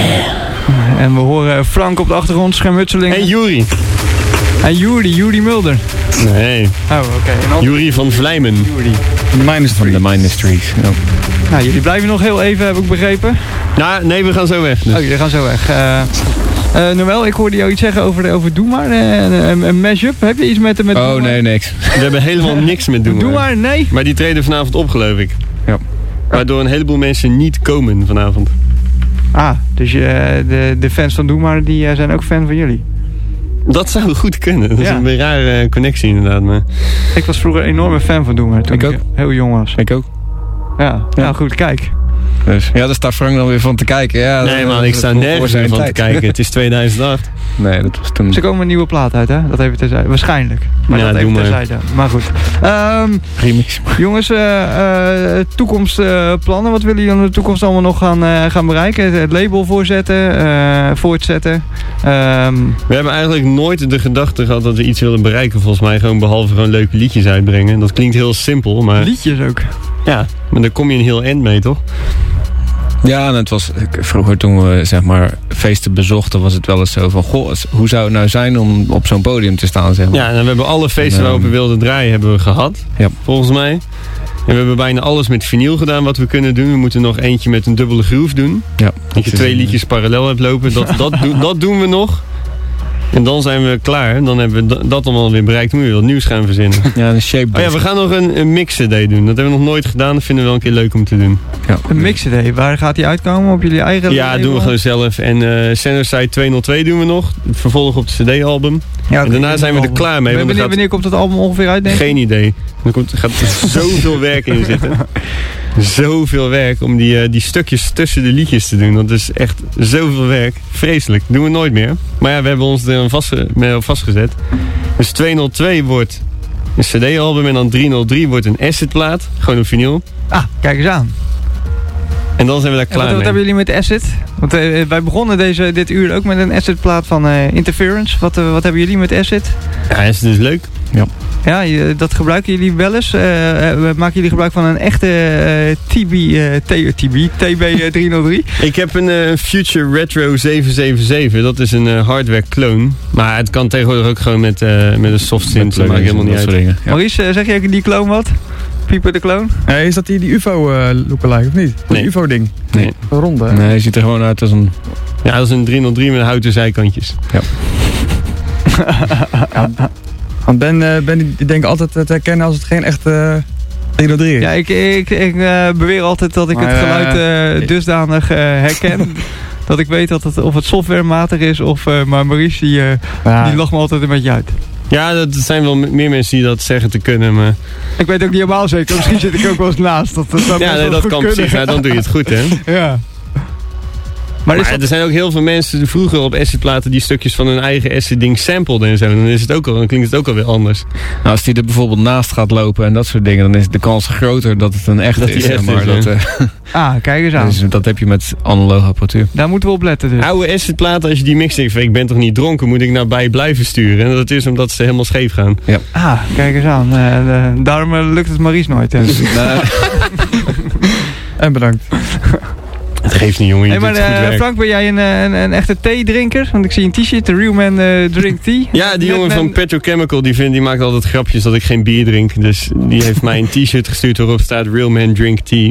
En we horen Frank op de achtergrond, schermutseling. En Juri. En Juri, Juri Mulder. Nee. Oh, oké. Okay. Juri van Vlijmen. Juri. Minus Van de Minus Trees. Ja. Nou, jullie blijven nog heel even, heb ik begrepen. Nou, nee, we gaan zo weg. Dus. Oh, jullie gaan zo weg. Uh, uh, Noël, ik hoorde jou iets zeggen over, de, over Doe Maar. Uh, een, een mashup. Heb je iets met... met oh, nee, niks. We hebben helemaal niks met Doe Maar. Doe Maar, nee. Maar die treden vanavond op, geloof ik. Ja. Waardoor een heleboel mensen niet komen vanavond. Ah, dus uh, de, de fans van Doe Maar, die uh, zijn ook fan van jullie? Dat zou goed kunnen. Dat ja. is een rare connectie inderdaad. Maar... Ik was vroeger een enorme fan van Doe Maar. Toen ik, ik ook. heel jong was. Ik ook. Ja, ja. Nou goed, kijk. Dus, ja, daar staat Frank dan weer van te kijken. Ja, nee man, ik sta nergens meer van tijd. te kijken. Het is tweeduizend acht. Nee, dat was toen... Ze komen een nieuwe plaat uit, hè? Dat even terzijde. Waarschijnlijk. Maar ja, dat even terzijde. Maar, maar goed. Um, Remix. Jongens, uh, uh, toekomstplannen. Uh, Wat willen jullie in de toekomst allemaal nog gaan, uh, gaan bereiken? Het label voorzetten, uh, voortzetten. Um, we hebben eigenlijk nooit de gedachte gehad dat we iets willen bereiken. Volgens mij gewoon behalve gewoon leuke liedjes uitbrengen. Dat klinkt heel simpel, maar... Liedjes ook. Ja, maar daar kom je een heel eind mee, toch? Ja, en het was vroeger toen we zeg maar feesten bezochten, was het wel eens zo van, goh, hoe zou het nou zijn om op zo'n podium te staan, zeg maar. Ja, en we hebben alle feesten en, waarop we wilden draaien hebben we gehad, ja. volgens mij. En we hebben bijna alles met vinyl gedaan wat we kunnen doen. We moeten nog eentje met een dubbele groove doen. Ja, dat je twee liedjes parallel hebt lopen. Dat, dat, do, dat doen we nog. En dan zijn we klaar. Dan hebben we dat allemaal weer bereikt. Moet je wat nieuws gaan verzinnen. Ja, een shape. Oh ja, we gaan nog een, een mix-C D doen. Dat hebben we nog nooit gedaan. Dat vinden we wel een keer leuk om te doen. Ja. Een mix-C D. Waar gaat die uitkomen? Op jullie eigen Ja, label? Doen we gewoon zelf. En uh, Centerside tweehonderdtwee doen we nog. Het vervolg op de C D-album. Ja, en daarna zijn we er klaar mee. Wanneer, gaat... wanneer komt het album ongeveer uit? Denk Geen idee. Er komt, gaat er zoveel werk in zitten. Zoveel werk om die, uh, die stukjes tussen de liedjes te doen. Dat is echt zoveel werk. Vreselijk. Doen we nooit meer. Maar ja, we hebben ons er vast, mee vastgezet. Dus tweehonderdtwee wordt een C D-album en dan driehonderddrie wordt een acid-plaat. Gewoon een vinyl. Ah, kijk eens aan. En dan zijn we daar klaar wat, mee. Wat hebben jullie met Acid? Want uh, wij begonnen deze, dit uur ook met een Acid-plaat van uh, Interference. Wat, uh, wat hebben jullie met Acid? Ja, Acid is leuk. Ja. Ja, dat gebruiken jullie wel eens. Uh, uh, maken jullie gebruik van een echte uh, T B, uh, T B, T B uh, driehonderddrie? Ik heb een uh, Future Retro zeven zeven zeven. Dat is een uh, hardware clone. Maar het kan tegenwoordig ook gewoon met, uh, met een soft synth. Dat maakt helemaal niet uit. Dingen, ja. Maurice, uh, zeg jij die clone wat? Pieper de clone? Nee, is dat die, die U F O uh, lookalike of niet? Nee. Die U F O ding? Nee. Een ronde? Nee, hij ziet er gewoon uit als een... Ja, dat is een driehonderddrie met houten zijkantjes. Ja. ja. Want Ben, uh, Ben die denkt altijd te herkennen als het geen echte driehonderddrie is. Ja, ik, ik, ik uh, beweer altijd dat ik maar, het geluid uh, dusdanig uh, herken. Dat ik weet dat het, of het softwarematig is of... Uh, maar Maurice, die, uh, ja. die lacht me altijd een beetje uit. Ja, dat zijn wel meer mensen die dat zeggen te kunnen, maar... Ik weet ook niet helemaal zeker. Misschien zit ik ook wel eens naast. Dat, dat, dat ja, nee, dat kan precies. Nou, dan doe je het goed, hè? Ja. Maar, maar dat... er zijn ook heel veel mensen vroeger op acid-platen die stukjes van hun eigen acid-ding sampleden en zo. Dan, is het ook al, dan klinkt het ook alweer anders. Nou, als die er bijvoorbeeld naast gaat lopen en dat soort dingen, dan is de kans groter dat het een echte dat is. Echt maar is, dat, uh, ah, kijk eens aan. Dus dat heb je met analoge apparatuur. Daar moeten we op letten dus. Oude acid-platen, als je die mixt, denk ik, ik ben toch niet dronken, moet ik nou bij blijven sturen. En dat is omdat ze helemaal scheef gaan. Ja. Ah, kijk eens aan. Uh, uh, daarom uh, lukt het Maurice nooit. Hè. En bedankt. Het geeft niet, jongen. Je hey, maar doet goed uh, werk. Frank, ben jij een, een, een echte theedrinker? Want ik zie een t-shirt, de Real Man uh, Drink Tea. Ja, die jongen van Petrochemical, die, vindt, die maakt altijd grapjes dat ik geen bier drink. Dus die heeft mij een t-shirt gestuurd waarop staat Real Man Drink Tea.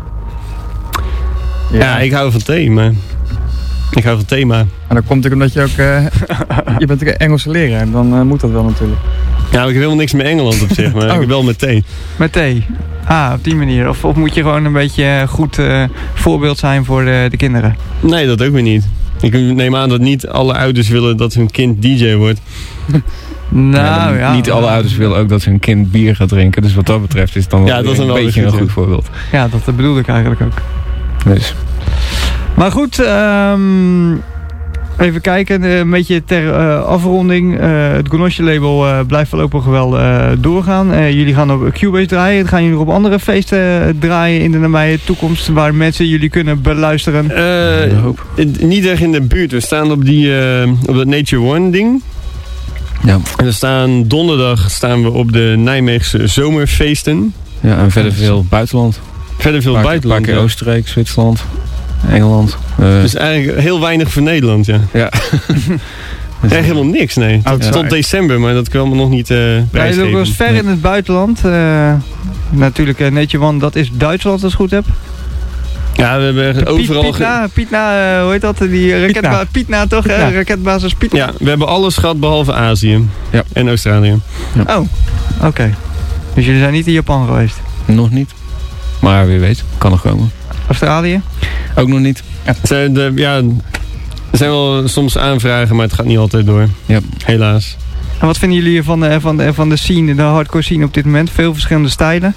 Ja, ja ik hou van thee, maar... Ik hou van thema. En dat komt natuurlijk omdat je ook... Uh, je bent een Engelse leraar, dan uh, moet dat wel natuurlijk. Ja, ik heb helemaal niks met Engeland op zich, maar oh. ik heb wel met thee. Met thee? Ah, op die manier. Of, of moet je gewoon een beetje goed uh, voorbeeld zijn voor de, de kinderen? Nee, dat ook weer niet. Ik neem aan dat niet alle ouders willen dat hun kind D J wordt. Nou ja. ja niet alle ouders willen ook dat hun kind bier gaat drinken. Dus wat dat betreft is het dan ja, dat is een, een beetje goed, een goed voorbeeld. Ja, dat bedoelde ik eigenlijk ook. Dus. Maar goed, um, even kijken, een beetje ter uh, afronding. Uh, het Gounosje label uh, blijft voorlopig wel uh, doorgaan. Uh, jullie gaan op Cubase draaien. Gaan jullie nog op andere feesten uh, draaien in de nabije toekomst waar mensen jullie kunnen beluisteren? Uh, niet echt in de buurt. We staan op, die, uh, op dat Nature One ding. Ja. En we staan donderdag staan we op de Nijmeegse zomerfeesten. Ja, en verder veel buitenland. Verder veel Een buitenland. paar keer ja. Oostenrijk, Zwitserland, Engeland. Uh, Dus eigenlijk heel weinig voor Nederland, ja. ja. Echt helemaal niks, nee. Outside. Tot december, maar dat kunnen we allemaal nog niet uh, Ja, je prijsgeven. loopt wel eens ver Nee. in het buitenland. Uh, natuurlijk, uh, Nature One, dat is Duitsland als ik het goed heb. Ja, we hebben Piet, overal... ge- Pietna, Pietna, uh, hoe heet dat? Die raketba Pietna. Pietna toch? Pietna. Uh, raketbasis Pietna. Ja, we hebben alles gehad behalve Azië. Ja. En Australië. Oh, oké. Okay. Dus jullie zijn niet in Japan geweest? Nog niet. Maar wie weet, kan nog komen. Australië? Ook nog niet. Het zijn, de, ja, er zijn wel soms aanvragen, maar het gaat niet altijd door. Ja. Helaas. En wat vinden jullie van de, van de, van de scene, de hardcore scene op dit moment? Veel verschillende stijlen.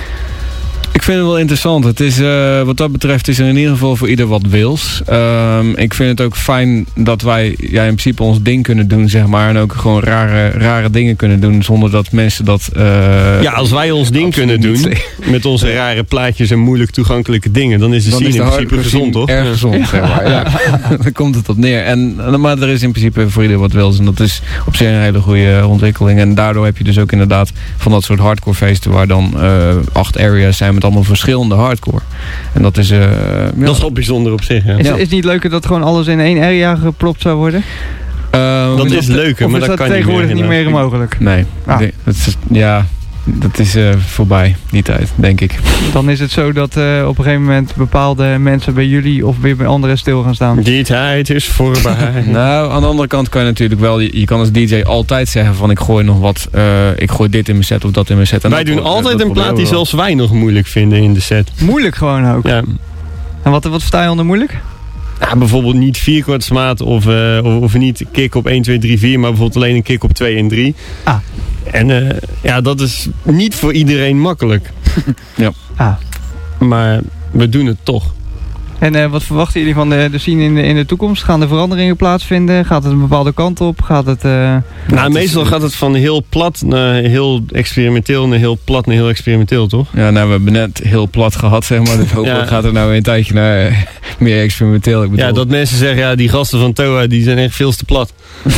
Ik vind het wel interessant. Het is, uh, wat dat betreft is er in ieder geval voor ieder wat wils. Um, ik vind het ook fijn dat wij ja, in principe ons ding kunnen doen, zeg maar. En ook gewoon rare, rare dingen kunnen doen zonder dat mensen dat... Uh, Ja, als wij ons ding kunnen doen met onze rare plaatjes en moeilijk toegankelijke dingen, dan is de dan scene is de in principe hardcore gezond, toch? scene erg gezond, zeg maar. Ja. Daar komt het op neer. En, maar er is in principe voor ieder wat wils. En dat is op zich een hele goede ontwikkeling. En daardoor heb je dus ook inderdaad van dat soort hardcore feesten waar dan uh, acht areas zijn met allemaal verschillende hardcore. En dat is... Uh, ja. Dat is wel bijzonder op zich, ja. Is, Ja. is het niet leuker dat gewoon alles in één area geplopt zou worden? Uh, Dat Of is leuker, of maar is dat dat kan tegenwoordig niet niet meer, meer mogelijk? Nee, Ah. nee, dat is, ja, dat is uh, voorbij, die tijd, denk ik. Dan is het zo dat uh, op een gegeven moment bepaalde mensen bij jullie of weer bij anderen stil gaan staan. Die tijd is voorbij. Nou, aan de andere kant kan je natuurlijk wel, je, je kan als D J altijd zeggen van ik gooi nog wat, uh, ik gooi dit in mijn set of dat in mijn set. En Wij dat, doen dat altijd een plaat proberen die we wel. zelfs wij nog moeilijk vinden in de set. Moeilijk gewoon ook. Ja. En wat, wat versta je onder moeilijk? Ja, bijvoorbeeld niet vierkwartsmaat of, uh, of, of niet kick op één, twee, drie, vier, maar bijvoorbeeld alleen een kick op twee en drie. Ah. En uh, ja, dat is niet voor iedereen makkelijk. Ja. Ah. Maar we doen het toch. En uh, wat verwachten jullie van de, de scene in de, in de toekomst? Gaan er veranderingen plaatsvinden? Gaat het een bepaalde kant op? Gaat het... Uh... Nou, meestal gaat het van heel plat naar heel experimenteel naar heel plat naar heel experimenteel, toch? Ja, nou, we hebben net heel plat gehad, zeg maar. Dus hopelijk Ja. gaat het nou weer een tijdje naar uh, meer experimenteel. Ik bedoel, Ja, dat mensen zeggen, ja, die gasten van T O A, die zijn echt veel te plat.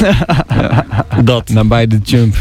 Dat. Nabij de jump.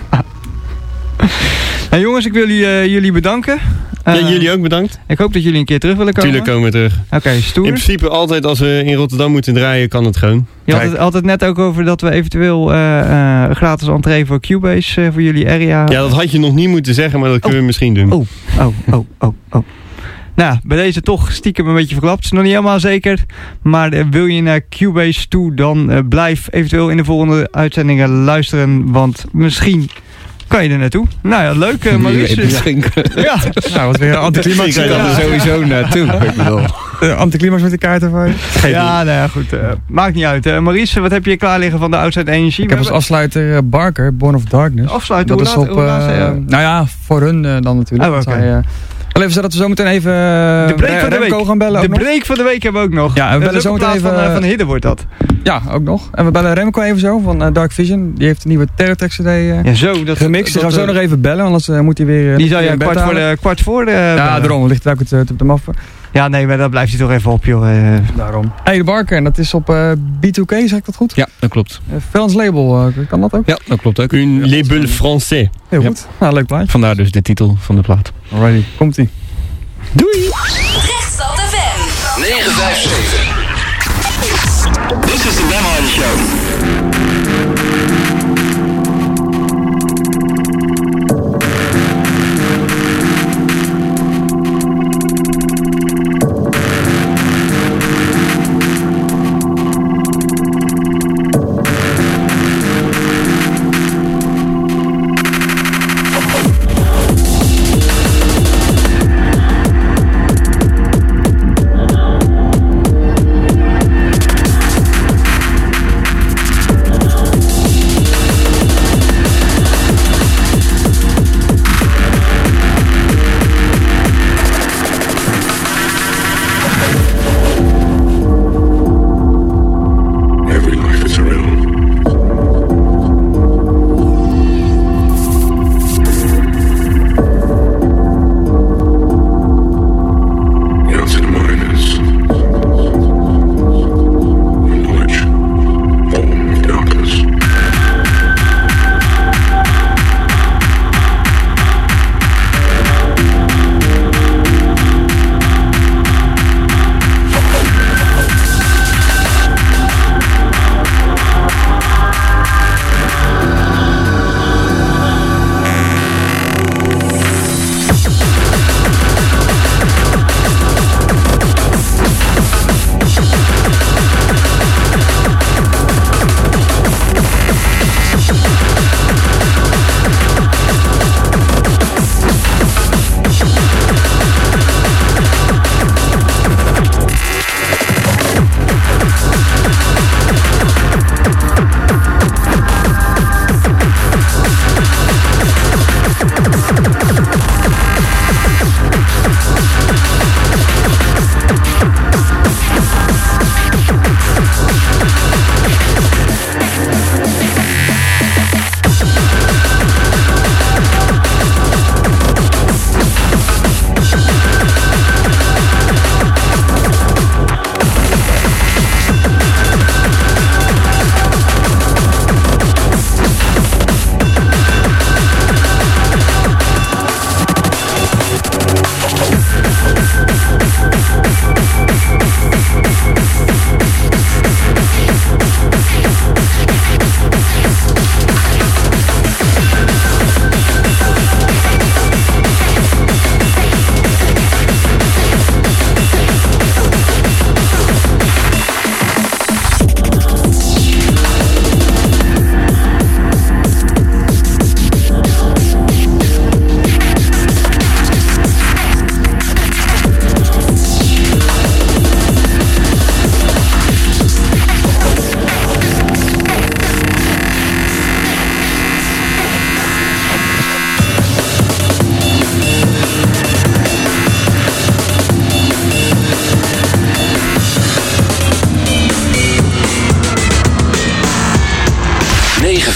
Nou, jongens, ik wil jullie, uh, jullie bedanken. Ja, Uh, jullie ook bedankt. Ik hoop dat jullie een keer terug willen komen. Tuurlijk komen we terug. Oké, okay, stoer. In principe altijd als we in Rotterdam moeten draaien, kan het gewoon. Je had het altijd net ook over dat we eventueel uh, uh, gratis entree voor Cubase uh, voor jullie area. Ja, dat had je nog niet moeten zeggen, maar dat kunnen we misschien doen. Oh, oh, oh, oh, oh. Nou, bij deze toch stiekem een beetje verklapt. Is nog niet helemaal zeker. Maar uh, wil je naar Cubase toe, dan uh, blijf eventueel in de volgende uitzendingen luisteren. Want misschien kan je er naartoe. Nou ja, leuk uh, Maurice. Misschien. Ja. Nou, wat weer een anticlimax. Ik kan er sowieso naartoe. Ik bedoel. Uh, anticlimax met de kaarten van je. Ja, nou ja, goed. Uh, maakt niet uit. Uh, Maurice, wat heb je klaar liggen van de Outside Energy? Ik heb als afsluiter uh, Barker, Born of Darkness. Afsluiten, Dat hoe is laat- op, hoe laat uh, zei je? nou ja, voor hun uh, dan natuurlijk. Oh, Want oké. zij, uh, wel even zodat we zo meteen even uh, De break van de Remco week. gaan bellen. De ook nog. break van de week hebben we ook nog. Ja, en we Dat bellen is ook zo in meteen plaats even... van, uh, van Hidde wordt dat. Ja, ook nog. En we bellen Remco even zo van uh, Dark Vision. Die heeft een nieuwe Terrortex C D uh, Ja, zo. Dat, gemixt. Die gaan we zo uh, nog even bellen, anders uh, moet hij weer... uh, Die zou weer je in bed kwart voor, halen. de, kwart voor de... Ja, bellen. daarom. Ligt het ook het, het op de maf. Ja, nee, maar dan blijft hij toch even op, joh. Uh, Daarom. Hey, de Barker. En dat is op uh, B twee K, zeg ik dat goed? Ja, dat klopt. Uh, Frans label. Uh, kan dat ook? Ja, dat klopt ook. Un label français. Heel Ja. goed. Nou, leuk plaatje. Vandaar dus de titel van de plaat. Alrighty. Komt-ie. Rechtstad F M negen vijf zeven. This is the Demo on the Show.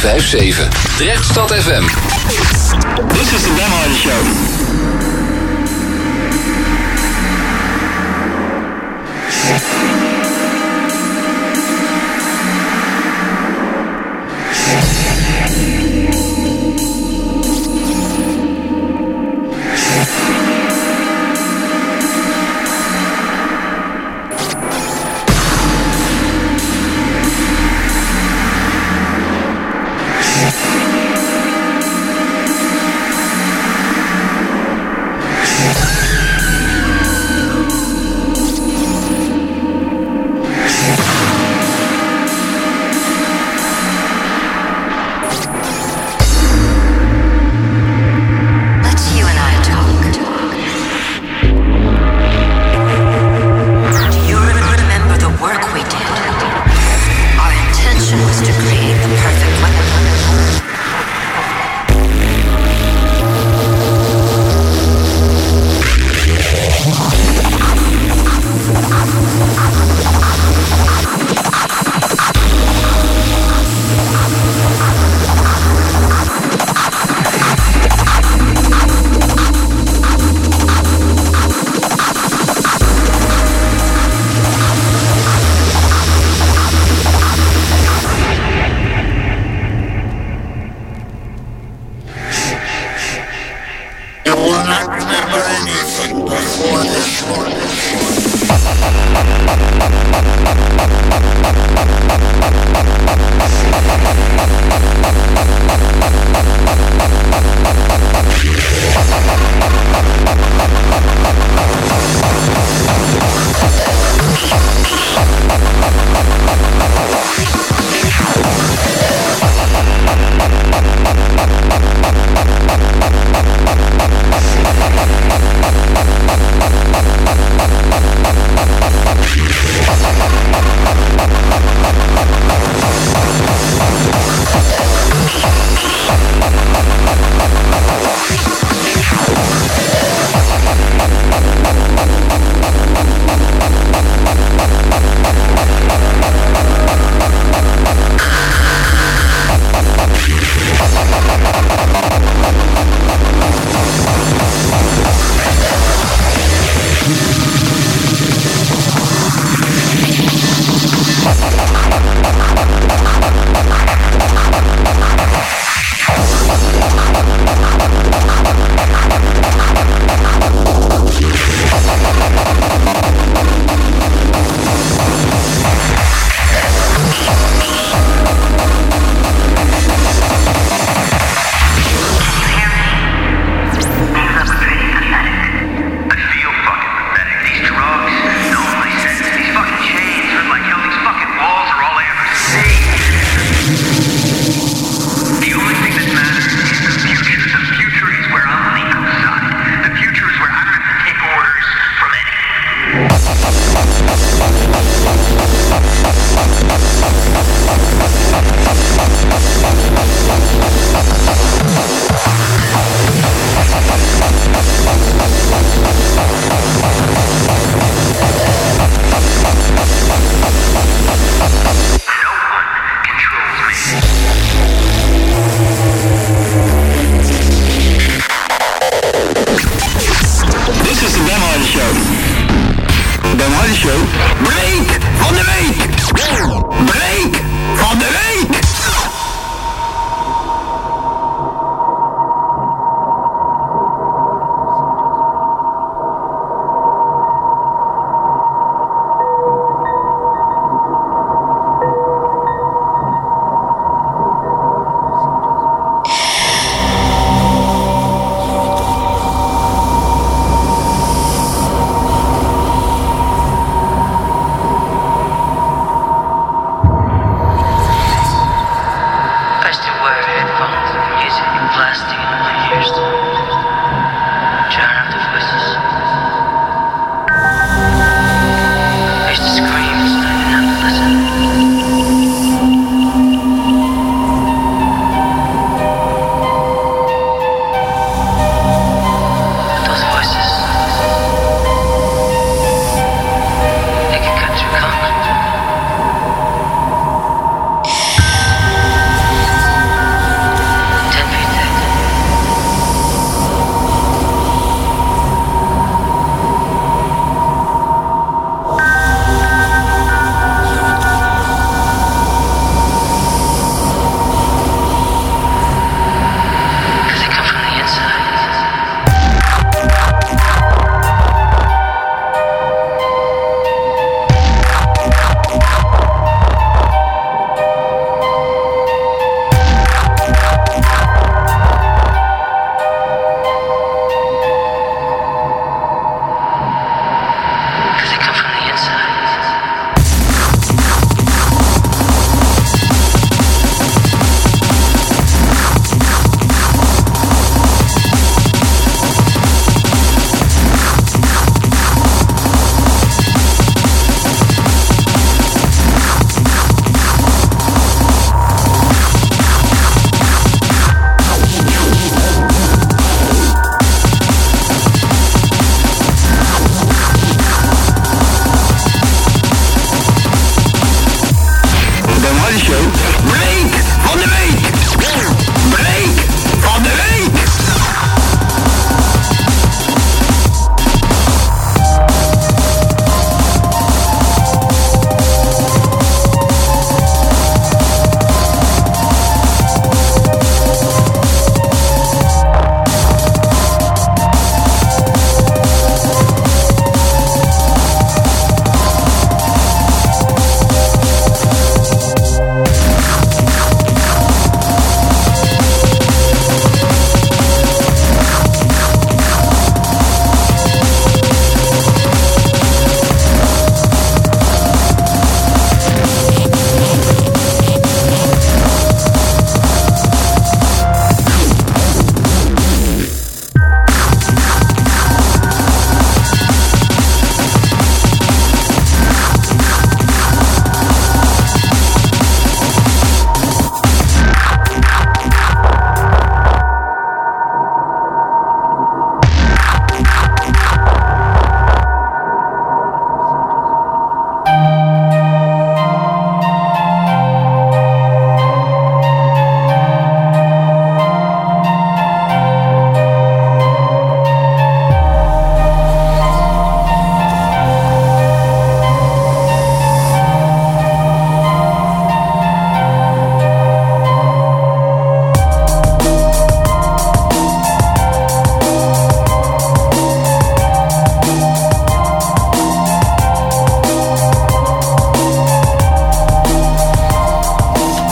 vijf zeven. Drechtstad F M. This is the Ben Hardy Show.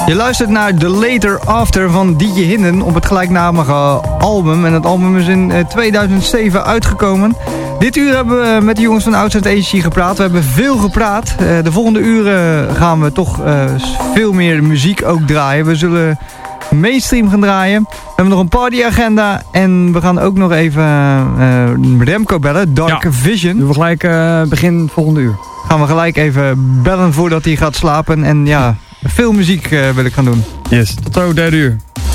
Je luistert naar The Later After van D J Hinden op het gelijknamige album. En het album is in tweeduizend zeven uitgekomen. Dit uur hebben we met de jongens van Outside Agency gepraat. We hebben veel gepraat. De volgende uren gaan we toch veel meer muziek ook draaien. We zullen mainstream gaan draaien. We hebben nog een partyagenda. En we gaan ook nog even uh, Remco bellen. Dark ja. Vision. Doen we gelijk uh, begin volgende uur. Gaan we gelijk even bellen voordat hij gaat slapen. En ja, veel muziek uh, wil ik gaan doen. Yes. Tot zo, derde uur.